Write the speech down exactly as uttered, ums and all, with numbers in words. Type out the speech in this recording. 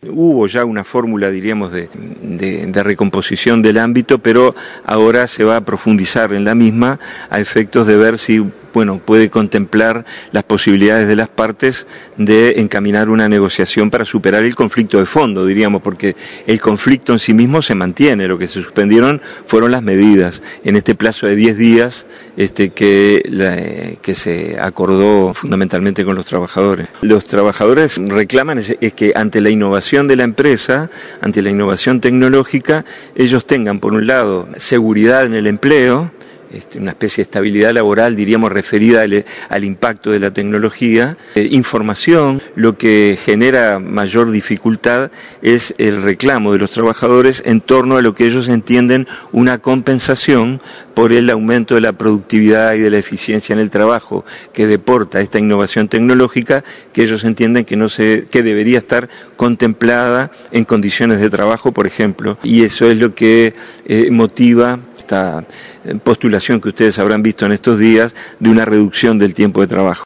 Hubo ya una fórmula, diríamos, de, de, de recomposición del ámbito, pero ahora se va a profundizar en la misma a efectos de ver si, bueno, puede contemplar las posibilidades de las partes de encaminar una negociación para superar el conflicto de fondo, diríamos, porque el conflicto en sí mismo se mantiene. Lo que se suspendieron fueron las medidas en este plazo de diez días este, que, la, que se acordó fundamentalmente con los trabajadores. Los trabajadores reclaman es, es que ante la innovación de la empresa, ante la innovación tecnológica, ellos tengan, por un lado, seguridad en el empleo, Este, una especie de estabilidad laboral, diríamos, referida al, al impacto de la tecnología, eh, información. Lo que genera mayor dificultad es el reclamo de los trabajadores en torno a lo que ellos entienden una compensación por el aumento de la productividad y de la eficiencia en el trabajo que deporta esta innovación tecnológica, que ellos entienden que no se, que debería estar contemplada en condiciones de trabajo, por ejemplo, y eso es lo que eh, motiva esta postulación que ustedes habrán visto en estos días de una reducción del tiempo de trabajo.